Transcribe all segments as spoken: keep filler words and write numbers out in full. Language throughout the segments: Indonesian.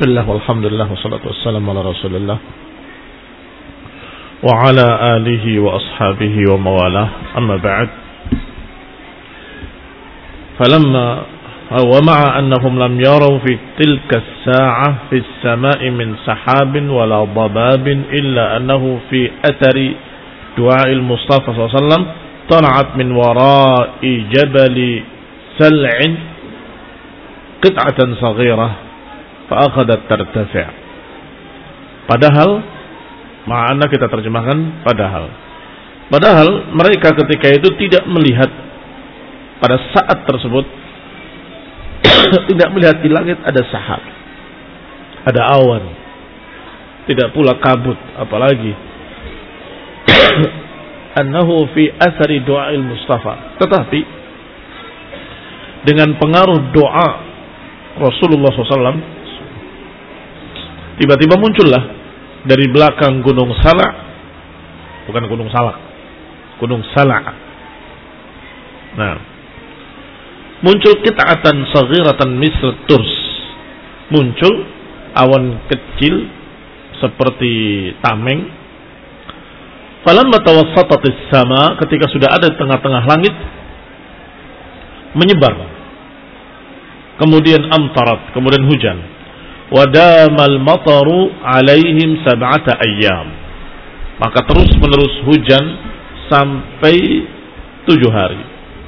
Bismillah walhamdulillah wassalatu wassalamu ala Rasulillah wa ala alihi wa ashabihi wa mawalah. Amma ba'd. Falamma wa ma'a annahum lam yaraw fi tilka as-sa'ah fi as-sama'i min sahabin wala dababin illa annahu fi athari du'a'il Mustafa sallallahu alaihi wasallam tala'at min wara'i jabali sal'in qit'atan saghirah fa'akhadat tartafi'. Padahal, makna kita terjemahkan padahal. Padahal mereka ketika itu tidak melihat pada saat tersebut tidak melihat di langit ada sahab, ada awan, tidak pula kabut, apalagi annahu fi athari du'a'il Mustafa. Tetapi dengan pengaruh doa Rasulullah shallallahu alaihi wasallam, tiba-tiba muncullah dari belakang gunung Sala', bukan gunung Salak, gunung Sala'. Nah, muncul qit'atan saghiratan misl turs, muncul awan kecil seperti tameng. Falamma tawassatat as-sama, ketika sudah ada di tengah-tengah langit, menyebar. Kemudian amtarat, kemudian hujan. Wadamal mataru alaihim sab'ata ayyam, maka terus menerus hujan sampai tujuh hari.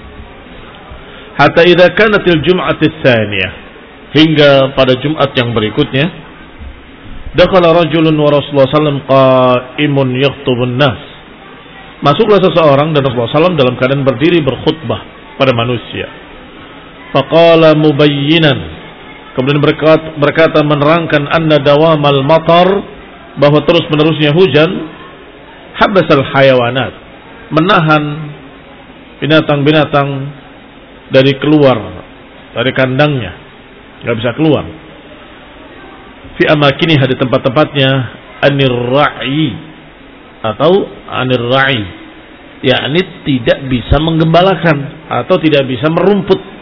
Hatta idza kanatil jum'atis tsaniyah, hingga pada Jumat yang berikutnya, dakhala rajulun wa Rasulullah sallallahu alaihi wasallam qa'imun yakhtubun nas, masuklah seseorang dan Rasulullah sallallahu alaihi wasallam dalam keadaan berdiri berkhutbah pada manusia. Faqala mubayyinan, kemudian berkata, berkata menerangkan anna dawamal matar, bahwa terus menerusnya hujan, habasal hayawanat, menahan binatang-binatang dari keluar dari kandangnya, nggak bisa keluar. Fi amakini, di tempat-tempatnya, anir ra'i atau anir ra'i, yakni tidak bisa menggembalakan atau tidak bisa merumput.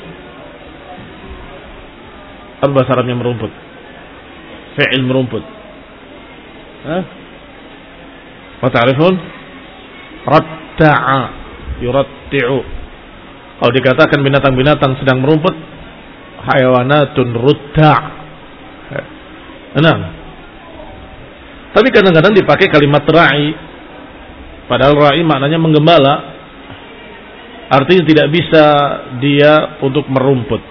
Apa bahasa Arabnya merumput? Fi'il merumput. Hah? Wa ta'rifun? Ratta'a, yuratti'u. Kalau dikatakan binatang-binatang sedang merumput, hayawanatun rutta'. Nah. Tapi kadang-kadang dipakai kalimat ra'i, padahal ra'i maknanya menggembala. Artinya tidak bisa dia untuk merumput.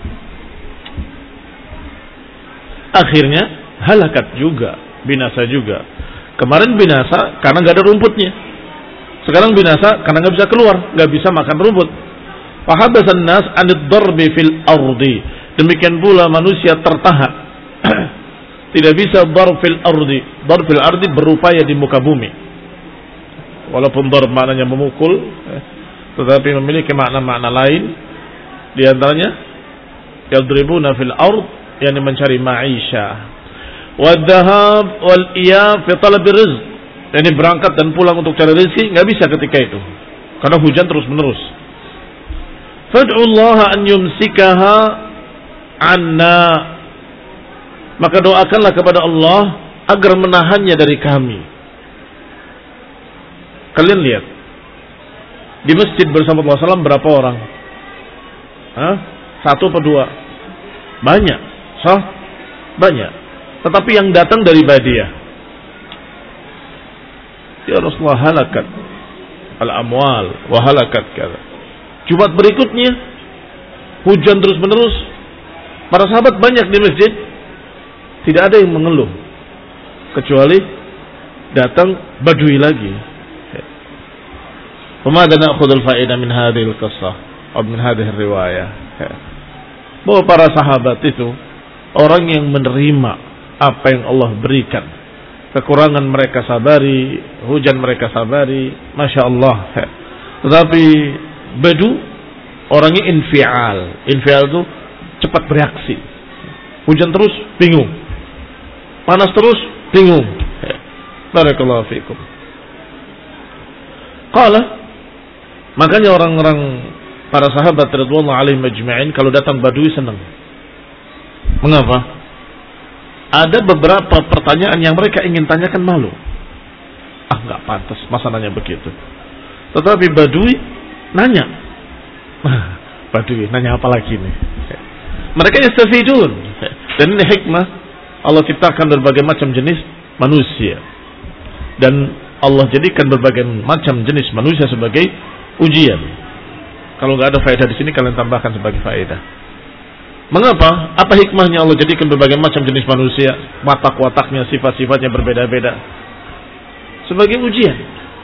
Akhirnya halakat juga, binasa juga. Kemarin binasa karena nggak ada rumputnya. Sekarang binasa karena nggak bisa keluar, nggak bisa makan rumput. Fahabasan nas anid darbi fil ardi. Demikian pula manusia tertahan, tidak bisa darb fil ardi. Darb fil ardi berupaya di muka bumi. Walaupun darb maknanya memukul, tetapi memiliki makna-makna lain. Di antaranya yadribuna fil ard, yang mencari ma'isha, wadhahab wal iyab fi talab rizq, yani berangkat dan pulang untuk cari rezeki, nggak bisa ketika itu karena hujan terus menerus. Fad'ullaha an yumsikaha anna, maka doakanlah kepada Allah agar menahannya dari kami. Kalian lihat di masjid bersama Rasulullah shallallahu alaihi wasallam berapa orang? Hah? Satu atau dua? Banyak. Sah? Banyak. Tetapi yang datang dari Badiah, ya Rasulullah, halakat al-amwal wa halakat kada. Jumat berikutnya hujan terus menerus. Para sahabat banyak di masjid, tidak ada yang mengeluh, kecuali datang badui lagi. Famadha na'khudul fa'idah min hadhil qissah atau min hadhihi riwayah, bahwa para sahabat itu orang yang menerima apa yang Allah berikan. Kekurangan mereka sabari, hujan mereka sabari, Masya Allah. Tetapi Badu orangnya infial. Infial itu cepat bereaksi. Hujan terus, bingung. Panas terus, bingung. Barakallahu fiikum. Qala, makanya orang-orang para sahabat radhiyallahu alaihim ajma'in kalau datang Badui senang. Mengapa? ada beberapa pertanyaan yang mereka ingin tanyakan malu. Ah, nggak pantas masa nanya begitu. Tetapi Badui nanya. Badui nanya apa lagi nih? Mereka yastafidun. Dan ini hikmah, Allah ciptakan berbagai macam jenis manusia. Dan Allah jadikan berbagai macam jenis manusia sebagai ujian. Kalau nggak ada faedah di sini, kalian tambahkan sebagai faedah. Mengapa? Apa hikmahnya Allah jadikan berbagai macam jenis manusia, watak-wataknya, sifat-sifatnya berbeda-beda sebagai ujian.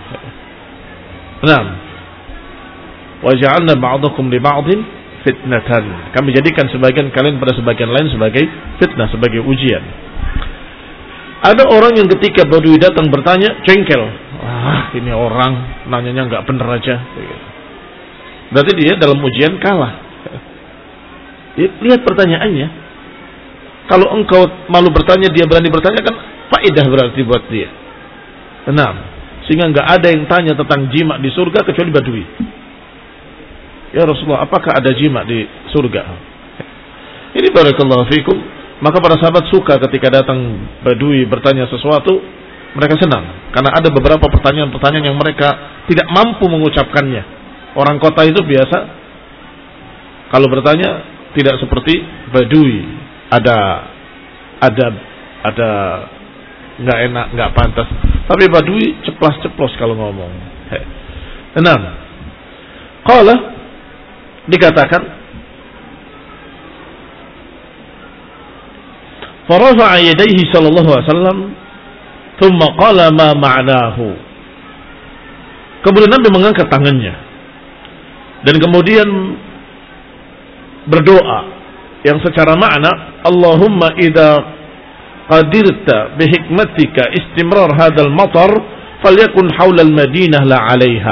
Nah, wa ja'alna ba'dakum li ba'din fitnatan. Kami jadikan sebagian kalian pada sebagian lain sebagai fitnah, sebagai ujian. Ada orang yang ketika Badui datang bertanya, jengkel. Wah, ini orang nanyanya nggak bener aja. Berarti dia dalam ujian kalah. Lihat pertanyaannya. Kalau engkau malu bertanya, dia berani bertanya, kan faedah berarti buat dia. Enam. Sehingga nggak ada yang tanya tentang jima di surga kecuali Badui. Ya Rasulullah, apakah ada jima di surga? Ini barakallahu fikum. Maka para sahabat suka ketika datang Badui bertanya sesuatu, mereka senang. Karena ada beberapa pertanyaan-pertanyaan yang mereka tidak mampu mengucapkannya. Orang kota itu biasa kalau bertanya tidak seperti Badui, ada ada ada nggak enak, nggak pantas. Tapi Badui ceplas-ceplos kalau ngomong. Enam. Qala dikatakan, farafa'a yadayhi sallallahu alaihi wasallam, thumma qala ma ma'nahu. Kemudian Nabi mengangkat tangannya dan kemudian berdoa yang secara makna, Allahumma idza qadirta bihikmatika istimrar hadzal matar falyakun haula al-Madinah la 'alaiha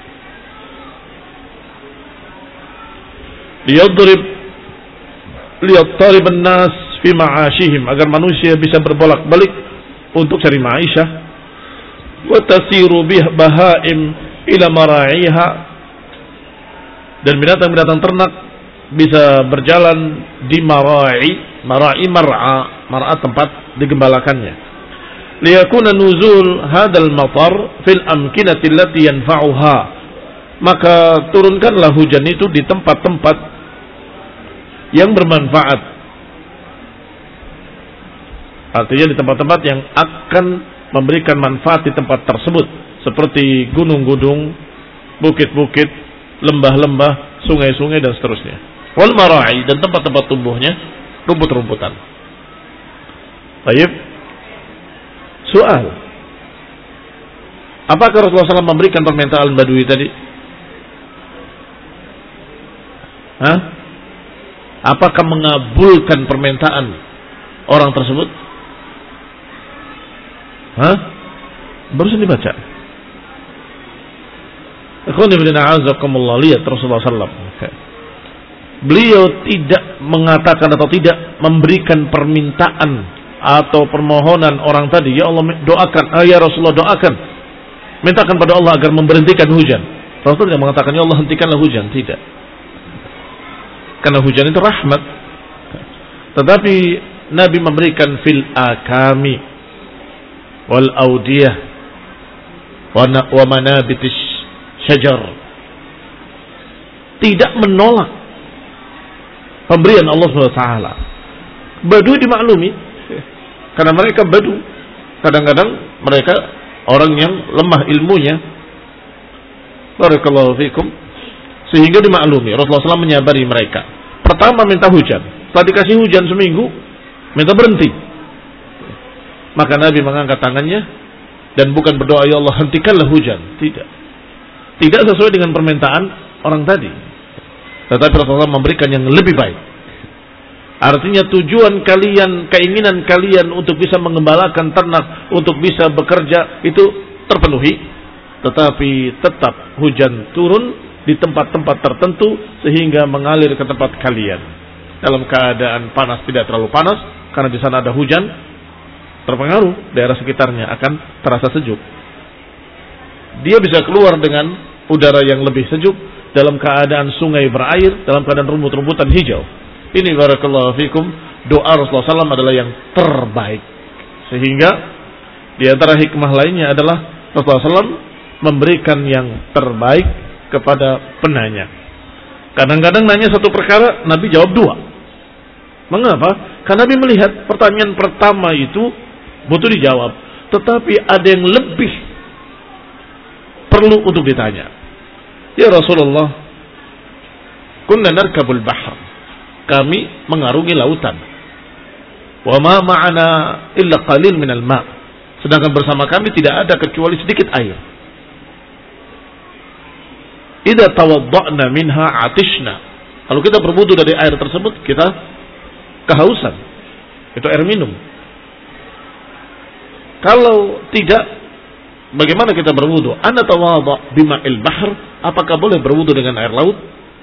liyadrib liyattarib an-nas fi ma'ashihim, agar manusia bisa berbolak-balik untuk cari ma'isha, wa tasiru bih bahaim ila mara'iha, dan binatang-binatang ternak bisa berjalan di mara'i, mara'i mar'a, mar'a tempat digembalakannya. Liyakuna nuzul hadzal matar fil amkinati allati yanfa'uha, maka turunkanlah hujan itu di tempat-tempat yang bermanfaat. Artinya di tempat-tempat yang akan memberikan manfaat di tempat tersebut, seperti gunung-gunung, bukit-bukit, lembah-lembah, sungai-sungai dan seterusnya. Wal mara'i, dan tempat-tempat tumbuhnya rumput-rumputan. Baik. Soal. Apakah Rasulullah shallallahu alaihi wasallam memberikan permintaan Badui tadi? Hah? Apakah mengabulkan permintaan orang tersebut? Hah? Barusan dibaca. Ikhwan ibn a'azakumullah, lihat Rasulullah shallallahu alaihi wasallam. Beliau tidak mengatakan atau tidak memberikan permintaan atau permohonan orang tadi, ya Allah doakan, ah, ya Rasulullah doakan, mintakan pada Allah agar memberhentikan hujan. Rasul tidak mengatakan, ya Allah hentikanlah hujan, tidak. Karena hujan itu rahmat. Tetapi Nabi memberikan fil akami wal audiyah wa manabitis syajar, tidak menolak pemberian Allah subhanahu wa taala. Badui dimaklumi karena mereka badu, kadang-kadang mereka orang yang lemah ilmunya. Barakallahu fikum. Sehingga dimaklumi, Rasulullah shallallahu alaihi wasallam menyabari mereka. Pertama minta hujan, setelah dikasih hujan seminggu minta berhenti. Maka Nabi mengangkat tangannya dan bukan berdoa, ya Allah hentikanlah hujan, tidak. Tidak sesuai dengan permintaan orang tadi. Tetapi Rasulullah memberikan yang lebih baik. Artinya tujuan kalian, keinginan kalian untuk bisa mengembalakan ternak, untuk bisa bekerja itu terpenuhi. Tetapi tetap hujan turun di tempat-tempat tertentu sehingga mengalir ke tempat kalian. Dalam keadaan panas tidak terlalu panas, karena di sana ada hujan, terpengaruh daerah sekitarnya akan terasa sejuk. Dia bisa keluar dengan udara yang lebih sejuk, dalam keadaan sungai berair, dalam keadaan rumput-rumputan hijau. Ini barakallahu fikum doa Rasulullah shallallahu alaihi wasallam adalah yang terbaik. Sehingga di antara hikmah lainnya adalah Rasulullah shallallahu alaihi wasallam memberikan yang terbaik kepada penanya. Kadang-kadang nanya satu perkara, Nabi jawab dua. Mengapa? Karena Nabi melihat pertanyaan pertama itu butuh dijawab, tetapi ada yang lebih perlu untuk ditanya. Ya Rasulullah, kunna narkabul bahr. Kami mengarungi lautan. Wa ma ma'ana illa qalil minal ma'. Sedangkan bersama kami tidak ada kecuali sedikit air. Idza tawadda'na minha 'atishna. Kalau kita berwudu dari air tersebut, kita kehausan. Itu air minum. Kalau tidak, bagaimana kita berwudu? Ana tawadda' bima'il bahr. Apakah boleh berwudu dengan air laut?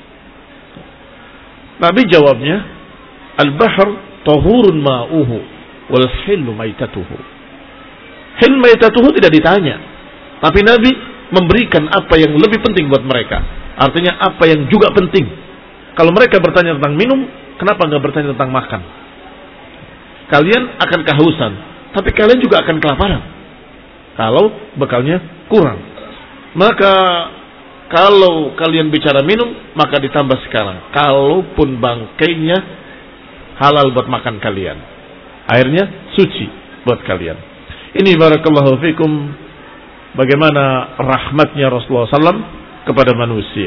Nabi jawabnya, al-bahr tahurun ma'uhu wal hillu maitatuhu. Hil maitatuhu tidak ditanya, tapi Nabi memberikan apa yang lebih penting buat mereka. Artinya apa yang juga penting. Kalau mereka bertanya tentang minum, kenapa nggak bertanya tentang makan? Kalian akan kehausan, tapi kalian juga akan kelaparan kalau bekalnya kurang. Maka kalau kalian bicara minum, maka ditambah sekarang. Kalaupun bangkainya halal buat makan kalian, airnya suci buat kalian. Ini barakallahu fikum bagaimana rahmatnya Rasulullah shallallahu alaihi wasallam kepada manusia.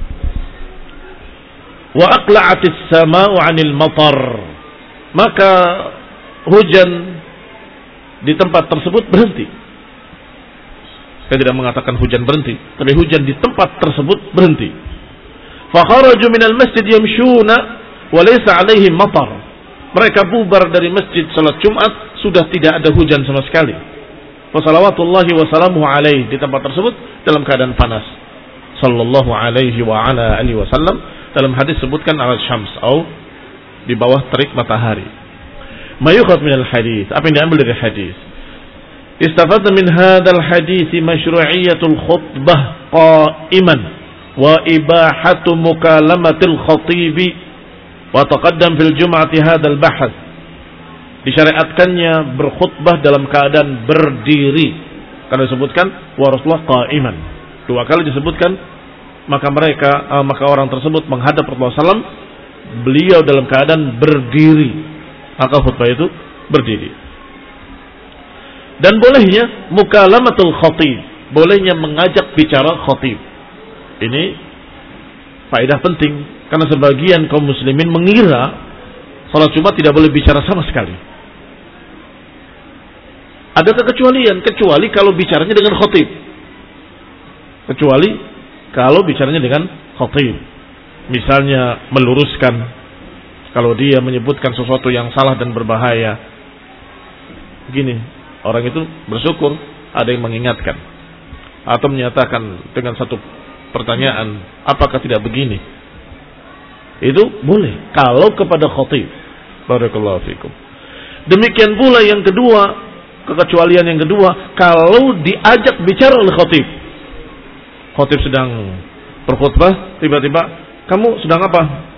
Wa aqla'atis sama'u 'anil matar. Maka hujan di tempat tersebut berhenti. Saya tidak mengatakan hujan berhenti, tapi hujan di tempat tersebut berhenti. Fa kharaju minal masjid yamshuna wa laysa 'alaihim matar. Mereka bubar dari masjid salat Jumat, sudah tidak ada hujan sama sekali. Wa salawatullahi wa salamuhu alaihi, di tempat tersebut dalam keadaan panas. Sallallahu alaihi wa ala alihi wasallam, dalam hadis sebutkan ala syams atau di bawah terik matahari. Mayukhad min al-hadis, apa yang diambil dari hadis? Istafadna min hadzal hadis masyru'iyatul khutbah qa'iman wa ibahatu mukalamatil khatibi wa taqaddam fil jum'ati hadzal bahath. Disyariatkannya berkhutbah dalam keadaan berdiri. Karena disebutkan wa Rasulullah qa'iman. Dua kali disebutkan, maka mereka uh, maka orang tersebut menghadap Rasulullah shallallahu alaihi wasallam, beliau dalam keadaan berdiri. Maka khutbah itu berdiri. Dan bolehnya mukalamatul khatib, bolehnya mengajak bicara khatib. Ini faedah penting karena sebagian kaum muslimin mengira salat Jumat tidak boleh bicara sama sekali. Ada kekecualian, kecuali kalau bicaranya dengan khatib. Kecuali kalau bicaranya dengan khatib. Misalnya meluruskan, kalau dia menyebutkan sesuatu yang salah dan berbahaya. Gini, orang itu bersyukur ada yang mengingatkan. Atau menyatakan dengan satu pertanyaan, apakah tidak begini? Itu boleh kalau kepada khatib. Barakallahu fikum. Demikian pula yang kedua, kekecualian yang kedua, kalau diajak bicara oleh khatib. Khatib sedang berkhutbah, tiba-tiba, kamu sedang apa?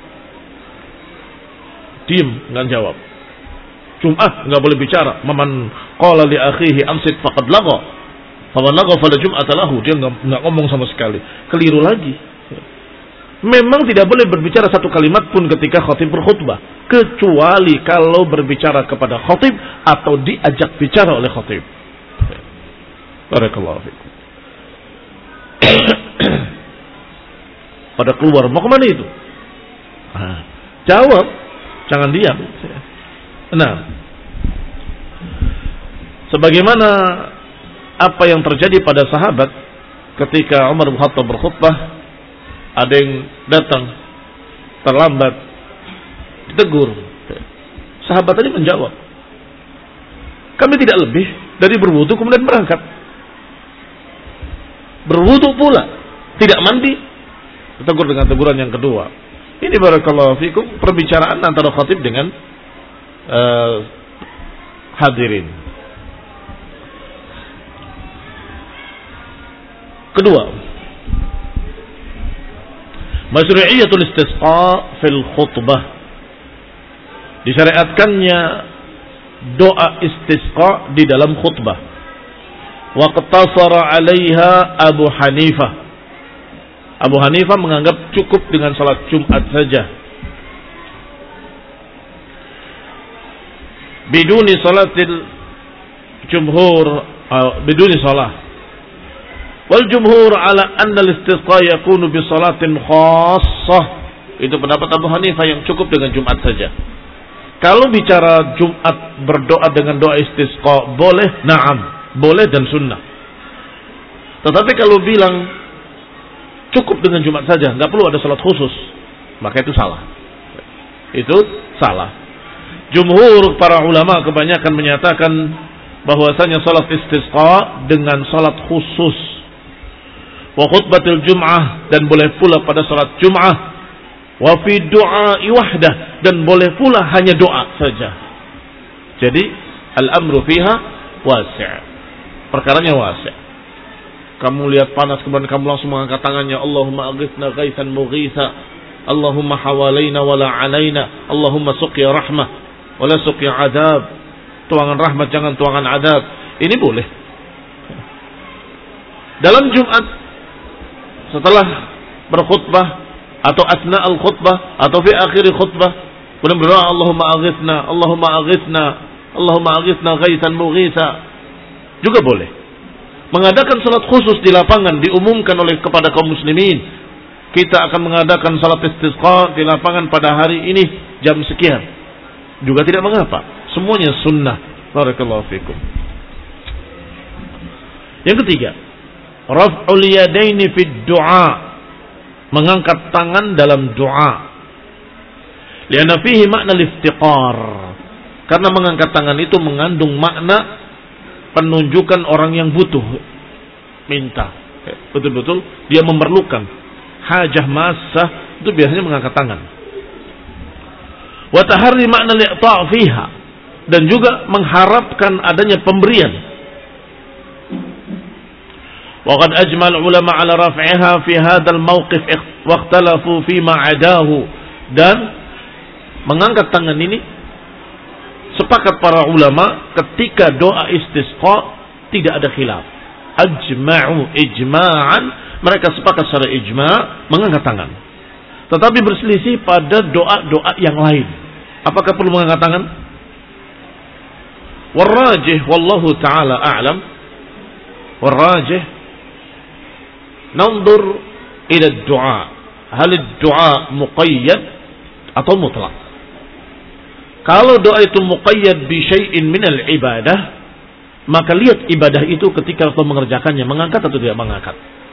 Diam, enggak jawab. Jum'ah enggak boleh bicara. Maman qala li akhihi amsit faqad lagha. Faman lagha fala jum'ata lahu. Dia enggak enggak ngomong sama sekali. Keliru lagi. Memang tidak boleh berbicara satu kalimat pun ketika khatib berkhutbah, kecuali kalau berbicara kepada khatib atau diajak bicara oleh khatib. Barakallahu fikum. Pada keluar, mau kemana itu? Nah, jawab, jangan diam. Nah, sebagaimana apa yang terjadi pada sahabat ketika Umar bin Khattab berkhutbah, ada yang datang terlambat, ditegur. Sahabat tadi menjawab, kami tidak lebih dari berwudu kemudian berangkat. Berwudu pula, tidak mandi, ditegur dengan teguran yang kedua. Ini barakallahu fikum perbicaraan antara khatib dengan uh, hadirin. Kedua, masyru'iyatul istisqa fil khutbah. Disyariatkannya doa istisqa di dalam khutbah. Wa qtasara 'alaiha Abu Hanifah. Abu Hanifah menganggap cukup dengan salat Jumat saja. Biduni salatil jumhur, uh, biduni salah. Wal jumhur ala anna al-istisqa yakunu bi salatin khassah. Itu pendapat Abu Hanifah yang cukup dengan Jumat saja. Kalau bicara Jumat berdoa dengan doa istisqa boleh, na'am, boleh dan sunnah. Tetapi kalau bilang cukup dengan Jumat saja, nggak perlu ada salat khusus, maka itu salah. Itu salah. Jumhur para ulama kebanyakan menyatakan bahwasanya salat istisqa dengan salat khusus. Wa khutbatul jum'ah, dan boleh pula pada salat Jum'ah. Wa fi du'a'i wahdah, dan boleh pula hanya doa saja. Jadi al-amru fiha wasi'. Perkaranya wasi'. Kamu lihat panas kemudian kamu langsung mengangkat tangannya, Allahumma aghithna ghaithan mughitha, Allahumma hawalaina wala alaina, Allahumma suqya rahmah wala suqya adab. Tuangan rahmat jangan tuangan adab. Ini boleh. Dalam Jumat setelah berkhutbah atau asna al-khutbah atau fi akhir khutbah, kemudian berdoa Allahumma aghithna, Allahumma aghithna, Allahumma aghithna ghaithan mughitha, juga boleh. Mengadakan salat khusus di lapangan diumumkan oleh kepada kaum muslimin. Kita akan mengadakan salat istisqa di lapangan pada hari ini jam sekian. Juga tidak mengapa. Semuanya sunnah. Barakallahu fikum. Yang ketiga, raf'ul yadaini fid du'a. Mengangkat tangan dalam doa. Lianna fihi makna liftiqar. Karena mengangkat tangan itu mengandung makna penunjukan orang yang butuh, minta. Betul-betul dia memerlukan. Hajah masah itu biasanya mengangkat tangan. Wa taharri makna li'ta' fiha, dan juga mengharapkan adanya pemberian. وقد أجمع العلماء على رفعها في هذا الموقف واختلفوا فيما عداه. Dan mengangkat tangan ini sepakat para ulama ketika doa istisqa tidak ada khilaf. Ajma'u ijma'an, mereka sepakat secara ijma' mengangkat tangan. Tetapi berselisih pada doa-doa yang lain. Apakah perlu mengangkat tangan? Warrajih wallahu ta'ala a'lam. Warrajih nandur ila doa, hal doa muqayyad atau mutlak. Kalau doa itu muqayyad bi syai'in min al ibadah, maka lihat ibadah itu ketika kita mengerjakannya, mengangkat atau tidak mengangkat.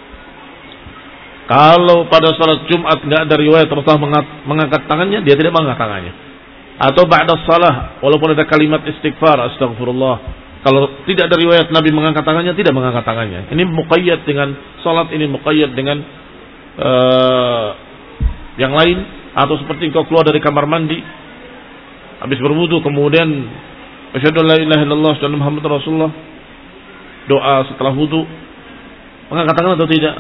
Kalau pada salat Jumat enggak ada riwayat Rasulullah mengangkat tangannya, dia tidak mengangkat tangannya. Atau ba'da salah, walaupun ada kalimat istighfar, astagfirullah, kalau tidak ada riwayat Nabi mengangkat tangannya, tidak mengangkat tangannya. Ini muqayyad dengan salat, ini muqayyad dengan uh, yang lain. Atau seperti kau keluar dari kamar mandi, habis berwudu, kemudian asyhadu an la ilaha illallah wa anna Muhammadar Rasulullah, doa setelah wudu, mengangkat tangan atau tidak?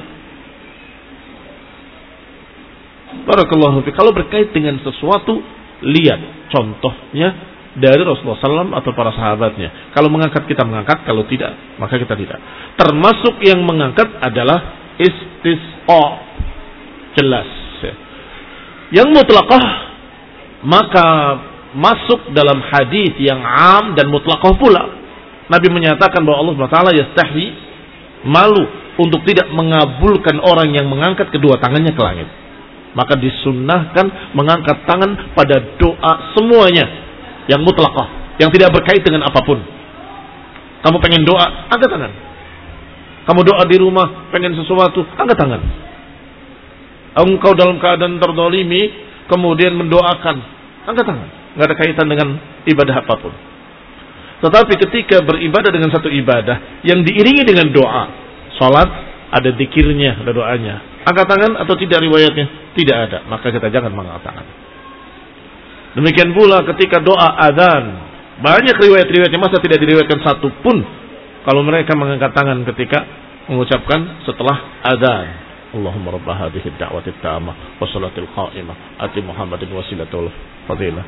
Barakallahu fi. Kalau berkait dengan sesuatu, lihat contohnya dari Rasulullah shallallahu alaihi wasallam atau para sahabatnya. Kalau mengangkat kita mengangkat, kalau tidak maka kita tidak. Termasuk yang mengangkat adalah istisqa, jelas. Yang mutlaqah maka masuk dalam hadis yang am dan mutlaqah pula. Nabi menyatakan bahwa Allah subhanahu wa taala yastahi, malu untuk tidak mengabulkan orang yang mengangkat kedua tangannya ke langit. Maka disunnahkan mengangkat tangan pada doa semuanya yang mutlaqah, yang tidak berkait dengan apapun. Kamu pengen doa, angkat tangan. Kamu doa di rumah, pengen sesuatu, angkat tangan. Engkau dalam keadaan terdolimi, kemudian mendoakan, angkat tangan. Nggak ada kaitan dengan ibadah apapun. Tetapi ketika beribadah dengan satu ibadah yang diiringi dengan doa, salat ada zikirnya, ada doanya, angkat tangan atau tidak riwayatnya? Tidak ada, maka kita jangan mengangkat tangan. Demikian pula ketika doa adzan, banyak riwayat-riwayatnya, masa tidak diriwayatkan satu pun kalau mereka mengangkat tangan ketika mengucapkan setelah adzan. Allahumma rabb hadhihi ad-da'wati at-tammah wa salatil qa'imah ati Muhammadin wasilatul fadilah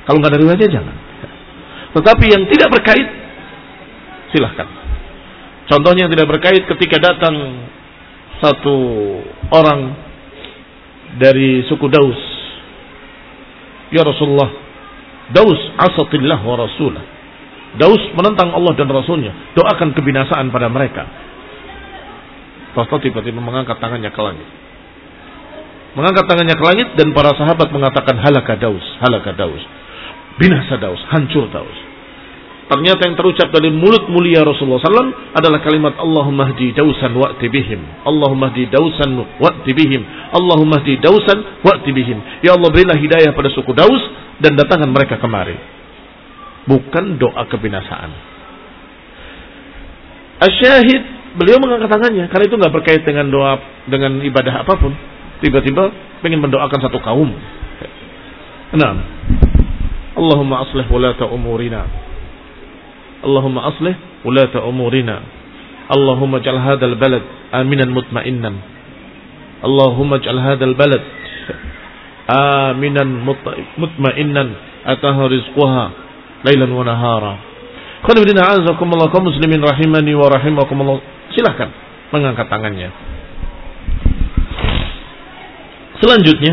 Kalau nggak ada riwayatnya jangan. Tetapi yang tidak berkait, silahkan. Contohnya yang tidak berkait ketika datang satu orang dari suku Daus. Ya Rasulullah, Daus asatillah wa rasulah. Daus menentang Allah dan Rasulnya. Doakan kebinasaan pada mereka. Rasulullah tiba-tiba mengangkat tangannya ke langit. Mengangkat tangannya ke langit dan para sahabat mengatakan halaka Daus, halaka Daus. Binasa Daus, hancur Daus. Ternyata yang terucap dari mulut mulia Rasulullah sallallahu alaihi wasallam adalah kalimat Allahumma hdi dausan wa'ti bihim. Allahumma hdi dausan wa'ti bihim. Allahumma hdi dausan wa'ti bihim. Ya Allah, berilah hidayah pada suku Daus dan datangkan mereka kemari. Bukan doa kebinasaan. Asyahid, beliau mengangkat tangannya karena itu nggak berkait dengan doa, dengan ibadah apapun. Tiba-tiba ingin mendoakan satu kaum. Nah, Allahumma aslih wulata umurina. Allahumma aslih wulata umurina. Allahumma ij'al hadzal balad aminan mutma'innan. Allahumma ij'al hadzal balad aminan mutma'innan ataha rizquha lailan wa nahara. Khonibina a'azakumullah kaum muslimin rahimani wa rahimakumullah. Silakan mengangkat tangannya. Selanjutnya,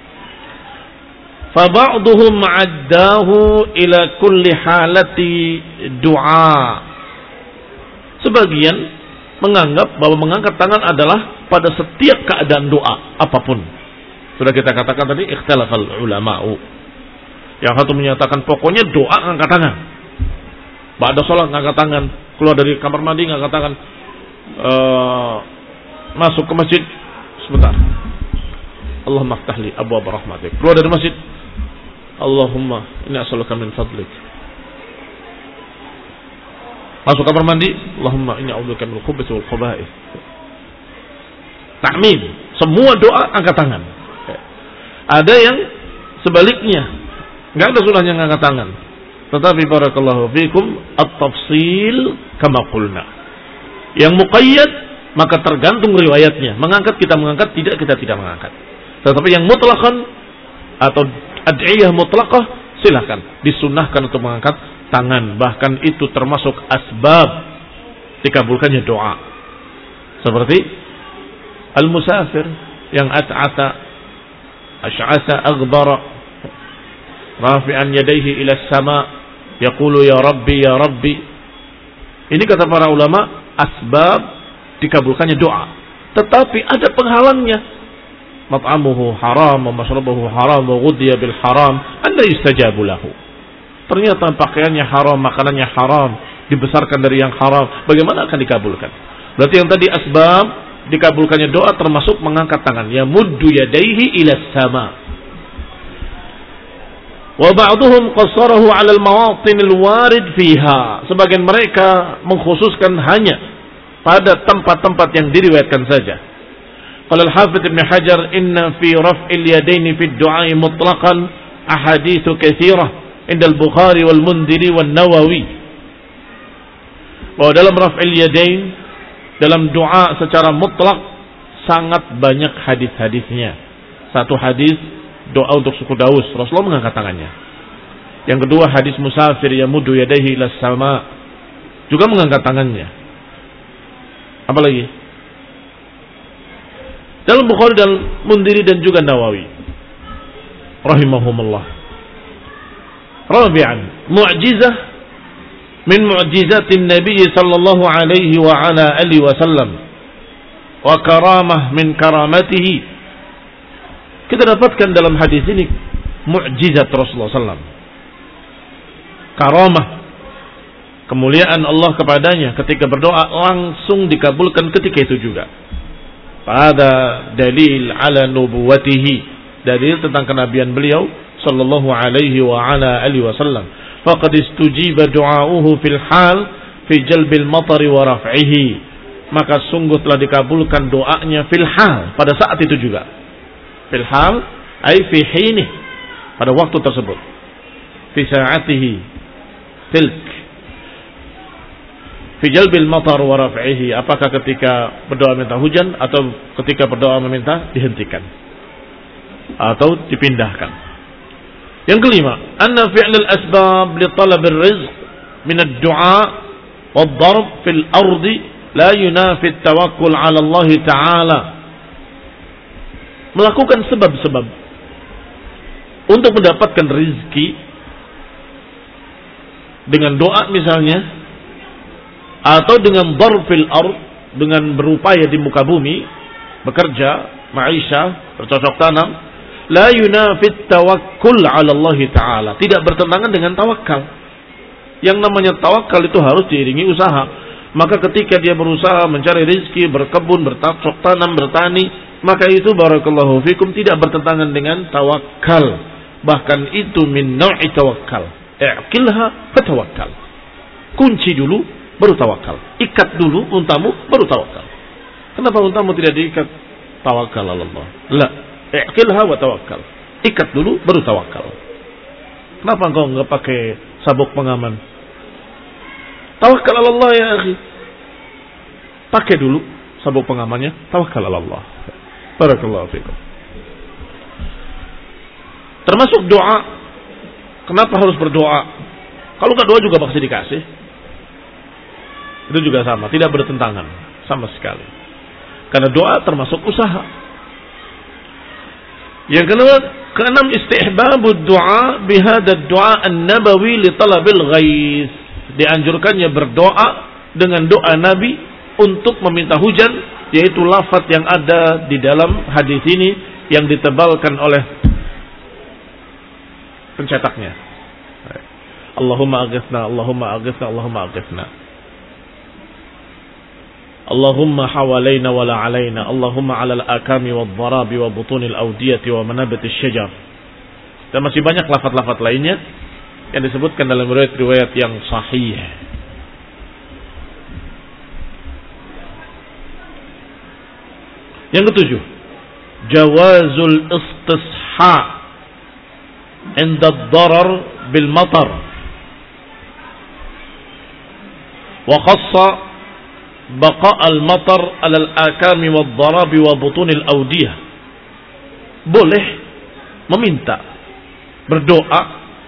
fa ba'dhum 'addahu ila kulli halati du'a. Sebagian menganggap bahwa mengangkat tangan adalah pada setiap keadaan doa apapun. Sudah kita katakan tadi ikhtilafal ulama'u. Yang satu menyatakan pokoknya doa angkat tangan. Ba'da salat angkat tangan, keluar dari kamar mandi angkat tangan, uh, masuk ke masjid sebentar. Allahumma aftahli abwaab rahmatik. Keluar dari masjid, Allahumma inni as'aluka min fadlik. Masuk kamar mandi, Allahumma inni a'udzubika minal khubuthi wal khaba'ith. Ta'mim, semua doa angkat tangan. Ada yang sebaliknya, enggak ada sunahnya angkat tangan. Tetapi barakallahu fikum at-tafsil kama qulna. Yang muqayyad maka tergantung riwayatnya. Mengangkat kita mengangkat, tidak kita tidak mengangkat. Tetapi yang mutlaqan atau ad'iyah mutlaqah silahkan disunahkan untuk mengangkat tangan, bahkan itu termasuk asbab dikabulkannya doa. Seperti al-musafir yang at'ata asy'asa aghbara rafi'an yadayhi ila as-sama' yaqulu ya rabbi ya rabbi. Ini kata para ulama asbab dikabulkannya doa. Tetapi ada penghalangnya. Mat'amuhu haram wa mashrabuhu haram wa ghudhiya bil haram, anda yustajabu lahu. Ternyata pakaiannya haram, makanannya haram, dibesarkan dari yang haram, bagaimana akan dikabulkan? Berarti yang tadi asbab dikabulkannya doa termasuk mengangkat tangan, ya muddu yadayhi ila sama. Wa ba'dhum qassarahu 'ala al-mawatin al-warid fiha. Sebagian mereka mengkhususkan hanya pada tempat-tempat yang diriwayatkan saja. Qala al-Hafidz Ibnu Hajar inna fi raf'il yadaini fi ad-du'a mutlaqan ahadits katsirah inda al-Bukhari wal Mundhiri wan Nawawi. Bahwa dalam raf'il yadain, dalam doa secara mutlak sangat banyak hadis-hadisnya. Satu hadis doa untuk suku Daus, Rasulullah mengangkat tangannya. Yang kedua hadis musafir yamuddu yadayhi ila sama, juga mengangkat tangannya. Apalagi dalam Bukhari dan Mundhiri dan juga Nawawi rahimahumullah. Rabi'an, mu'jizah min mu'jizatin Nabi sallallahu alaihi wa ala alihi wasallam wa karamah min karamatihi. Kita dapatkan dalam hadis ini mu'jizat Rasulullah sallallahu alaihi wasallam, karamah, kemuliaan Allah kepadanya ketika berdoa langsung dikabulkan ketika itu juga. Pada dalil ala nubuwatihi, dalil tentang kenabian beliau sallallahu alaihi wa ala alihi wasallam. Faqad istujiba du'auhu fil hal fi jalbil matari wa raf'ihi. Maka sungguh telah dikabulkan doanya fil hal, pada saat itu juga. Fil hal ay fi hinih, pada waktu tersebut. Fi sa'atihi tilk. Fi jalbil matar wa raf'ihi, apakah ketika berdoa minta hujan atau ketika berdoa meminta dihentikan atau dipindahkan. Yang kelima, anna fi'l al-asbab li talab ar-rizq min ad-du'a wad-darb fil ardi la yunafi at-tawakkul 'ala Allah Ta'ala. Melakukan sebab-sebab untuk mendapatkan rezeki dengan doa misalnya, atau dengan darb fil ard, dengan berupaya di muka bumi, bekerja, maisha, bercocok tanam, la yunafit tawakkul 'ala Allah Ta'ala, tidak bertentangan dengan tawakal. Yang namanya tawakal itu harus diiringi usaha. Maka ketika dia berusaha mencari rezeki, berkebun, bercocok tanam, bertani, maka itu barakallahu fikum tidak bertentangan dengan tawakal. Bahkan itu min nau'i tawakkal. I'qilha fatawakkal. Kunci dulu baru tawakal. Ikat dulu untamu baru tawakal. Kenapa untamu tidak diikat? Tawakal Allah. La, i'qilha wa tawakkal. Ikat dulu baru tawakal. Kenapa engkau enggak pakai sabuk pengaman? Tawakal Allah ya akhi. Pakai dulu sabuk pengamannya, tawakal Allah. Barakallahu fikum. Termasuk doa. Kenapa harus berdoa? Kalau enggak doa juga pasti dikasih. Itu juga sama, tidak bertentangan sama sekali. Karena doa termasuk usaha. Yang kedua, keenam istihbabud du'a bihadad du'a an-nabawi li talabil ghais. Dianjurkannya berdoa dengan doa Nabi untuk meminta hujan, yaitu lafaz yang ada di dalam hadis ini yang ditebalkan oleh pencetaknya. Allahumma aghithna, Allahumma aghithna, Allahumma aghithna. Allahumma hawalaina wala alaina, Allahumma ala al-akami wal-dharabi wa butunil awdiyati wa manabatis syajar. Dan masih banyak lafaz-lafaz lainnya yang disebutkan dalam riwayat-riwayat yang sahih. Yang ketujuh, jawazul istisha inda ad-darar bil matar. Wa khassa baqa al-matar ala al-akami wad-darabi wa butun al-awdiyah. Boleh meminta, berdoa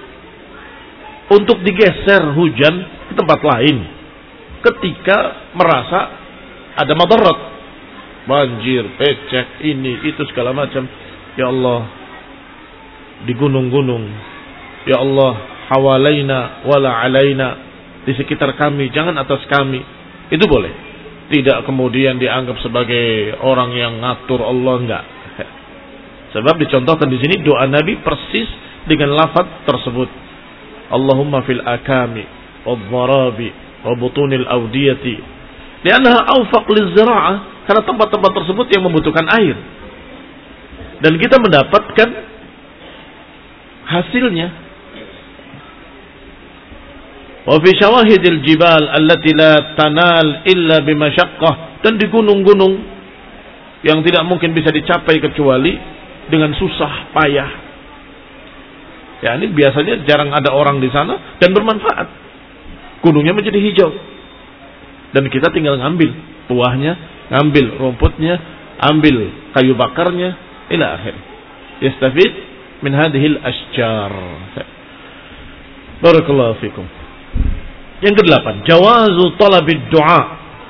untuk digeser hujan ke tempat lain ketika merasa ada madarat, banjir, becek, ini itu segala macam. Ya Allah, di gunung-gunung, ya Allah, hawalaina wala alaina, di sekitar kami, jangan atas kami. Itu boleh. Tidak kemudian dianggap sebagai orang yang ngatur Allah, enggak. Sebab dicontohkan di sini doa Nabi persis dengan lafaz tersebut. Allahumma fil akami wad-dharabi wa butunil awdiyati. Li'annaha awfaq liz-zira'ah, karena tempat-tempat tersebut yang membutuhkan air. Dan kita mendapatkan hasilnya. Wa fi syawahidil jibal allati la tanal illa bimasyaqqah, dan di gunung-gunung yang tidak mungkin bisa dicapai kecuali dengan susah payah. Ya, ini biasanya jarang ada orang di sana dan bermanfaat. Gunungnya menjadi hijau. Dan kita tinggal ngambil buahnya, ngambil rumputnya, ambil kayu bakarnya, ila akhir. Yastafid min hadhil asjar. Barakallahu fikum. Yang kedelapan, jawazu talabid du'a.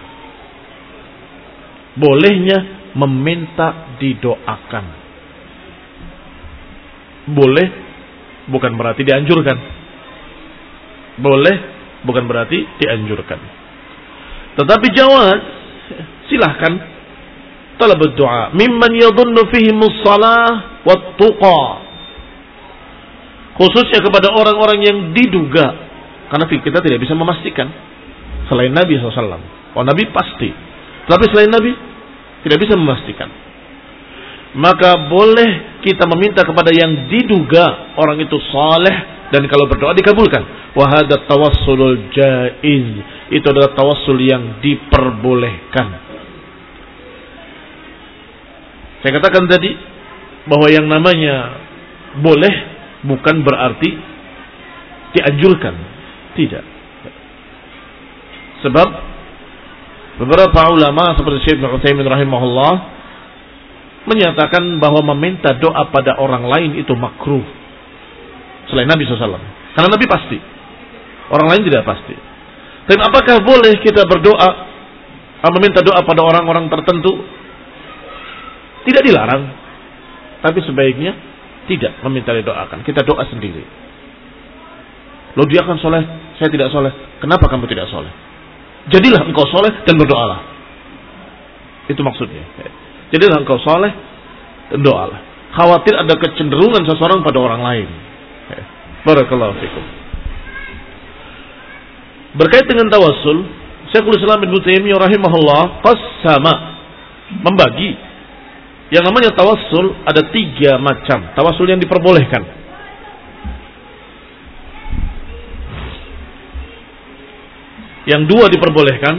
Bolehnya meminta didoakan. Boleh, bukan berarti dianjurkan. Boleh, bukan berarti dianjurkan. Tetapi jawaz, silahkan. Talabud du'a mimman yadhunnu fihi mussalah wat tuqa. Khususnya kepada orang-orang yang diduga, karena kita tidak bisa memastikan selain Nabi shallallahu alaihi wasallam. Oh, Nabi pasti. Tapi selain Nabi tidak bisa memastikan. Maka boleh kita meminta kepada yang diduga orang itu saleh, dan kalau berdoa dikabulkan. Wa hadza tawassulul jaiz. Itu adalah tawassul yang diperbolehkan. Saya katakan tadi bahwa yang namanya boleh bukan berarti dianjurkan. Tidak. Sebab beberapa ulama seperti Syekh Ibnu Utsaimin rahimahullah menyatakan bahwa meminta doa pada orang lain itu makruh. selain Nabi shallallahu alaihi wasallam. Karena Nabi pasti, orang lain tidak pasti. Tapi apakah boleh kita berdoa, meminta doa pada orang-orang tertentu? Tidak dilarang, tapi sebaiknya tidak meminta didoakan. Kita doa sendiri. Loh, dia kan soleh, saya tidak soleh. Kenapa kamu tidak soleh? Jadilah engkau soleh dan berdoalah. Itu maksudnya. Jadilah engkau soleh dan doalah. Khawatir ada kecenderungan seseorang pada orang lain. Barakallahu fikum. Berkait dengan tawassul, Syekhul Islam Ibnu Taimiyah rahimahullah qassama, membagi. Yang namanya tawassul ada tiga macam. Tawassul yang diperbolehkan. Yang dua diperbolehkan.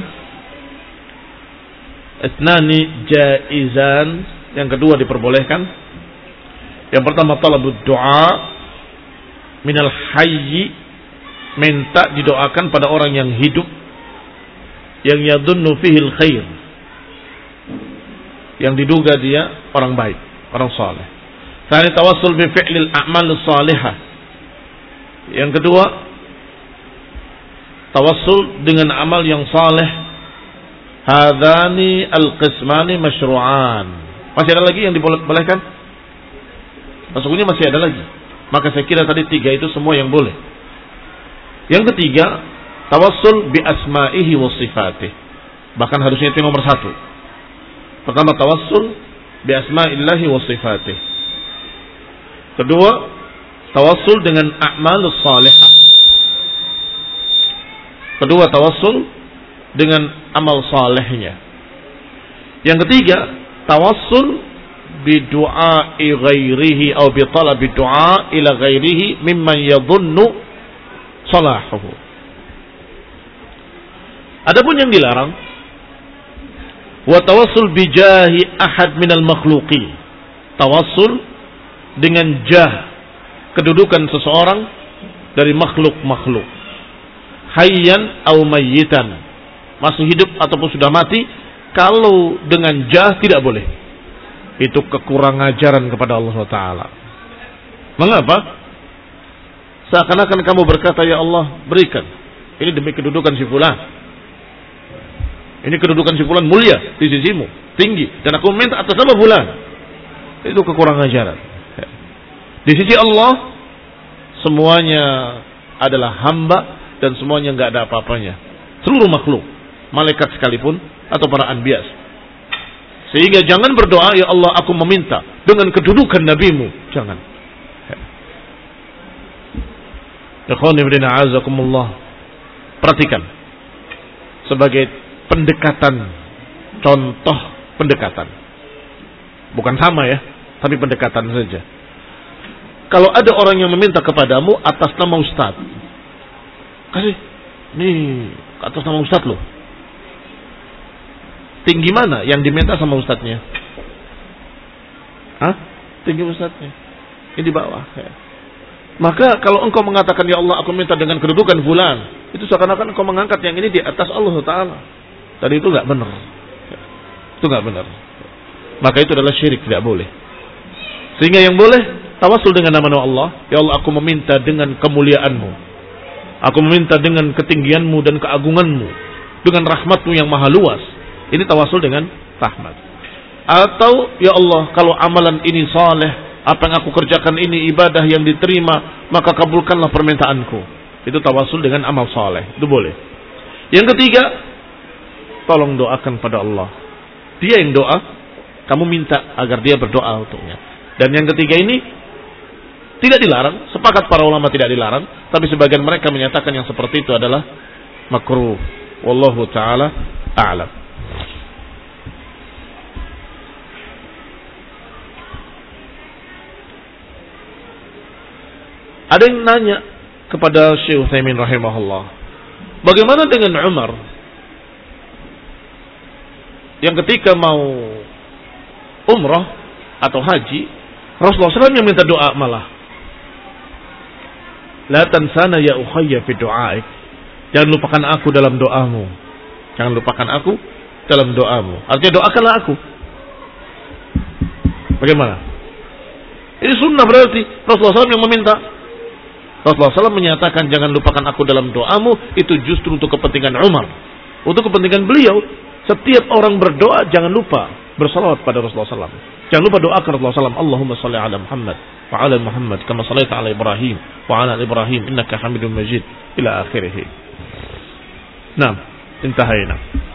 Isnani jaizan. Yang kedua diperbolehkan. Yang pertama talabud doa minal hayyi, minta didoakan pada orang yang hidup, yang yadunnu fihil khair, yang diduga dia orang baik, orang saleh. Tsani tawassul bi fi'lil a'mal salihah. Yang kedua tawassul dengan amal yang saleh. Hadzani al-qismani masyru'an. Masih ada lagi yang dibolehkan? Maksudnya masih ada lagi. Maka saya kira tadi tiga itu semua yang boleh. Yang ketiga, tawassul bi asma'ihi wa sifatih. Bahkan harusnya itu nomor satu. Pertama, tawassul bi asma'illahi wa sifatih. Kedua, tawassul dengan a'malus salihah. Kedua, tawassul dengan amal salehnya. Yang ketiga, tawassul bidu'a'i ghairihi atau bi talabi du'a ila ghairihi mimman yadhunnu salahuhu. Adapun yang dilarang, wa tawassul bi jahi ahad minal makhluqin. Tawassul dengan jah, kedudukan seseorang dari makhluk-makhluk. Hayyan au mayyitan, masih hidup ataupun sudah mati, kalau dengan jah tidak boleh. Itu kekurangan ajaran kepada Allah Taala. Mengapa? Seakan-akan kamu berkata, ya Allah, berikan ini demi kedudukan si fulan. Ini kedudukan si fulan mulia di sisimu, tinggi, dan aku minta atas nama fulan. Itu kekurangan ajaran. Di sisi Allah semuanya adalah hamba dan semuanya enggak ada apa-apanya. Seluruh makhluk, malaikat sekalipun atau para anbiya. Sehingga jangan berdoa, ya Allah aku meminta dengan kedudukan nabimu. Jangan. Perhatikan. Sebagai pendekatan, contoh pendekatan. Bukan sama ya, tapi pendekatan saja. Kalau ada orang yang meminta kepadamu atas nama Ustaz, kasih, nih atas nama Ustaz loh. Tinggi mana yang diminta sama ustadznya? Hah? Tinggi ustadznya. Ini di bawah. Ya. Maka kalau engkau mengatakan, ya Allah aku minta dengan kedudukan fulan, itu seakan-akan engkau mengangkat yang ini di atas Allah Ta'ala. Dan itu gak benar. Ya. Itu gak benar. Maka itu adalah syirik, tidak boleh. Sehingga yang boleh, tawassul dengan nama Allah. Ya Allah aku meminta dengan kemuliaanmu. Aku meminta dengan ketinggianmu dan keagunganmu. Dengan rahmatmu yang maha luas. Ini tawassul dengan rahmat. Atau ya Allah, kalau amalan ini saleh, apa yang aku kerjakan ini ibadah yang diterima, maka kabulkanlah permintaanku. Itu tawassul dengan amal saleh. Itu boleh. Yang ketiga, tolong doakan pada Allah. Dia yang doa, kamu minta agar dia berdoa untuknya. Dan yang ketiga ini tidak dilarang, sepakat para ulama tidak dilarang, tapi sebagian mereka menyatakan yang seperti itu adalah makruh. Wallahu taala a'lam. Ada yang nanya kepada Syekh Utsaimin rahimahullah, bagaimana dengan Umar yang ketika mau umrah atau haji, Rasulullah shallallahu alaihi wasallam yang minta doa malah. La tansana ya ukhayya fi du'aik. Jangan lupakan aku dalam doamu. Jangan lupakan aku dalam doamu. Artinya doakanlah aku. Bagaimana? Ini sunnah berarti Rasulullah shallallahu alaihi wasallam yang meminta. Rasulullah shallallahu alaihi wasallam menyatakan jangan lupakan aku dalam doamu, itu justru untuk kepentingan Umar, untuk kepentingan beliau. Setiap orang berdoa jangan lupa bersalawat pada Rasulullah shallallahu alaihi wasallam. Jangan lupa doakan Rasulullah shallallahu alaihi wasallam, Allahumma salli ala Muhammad wa ala Muhammad kama sallaita ala Ibrahim wa ala Ibrahim innaka Hamidum Majid ila akhirih. Nah, intahayna.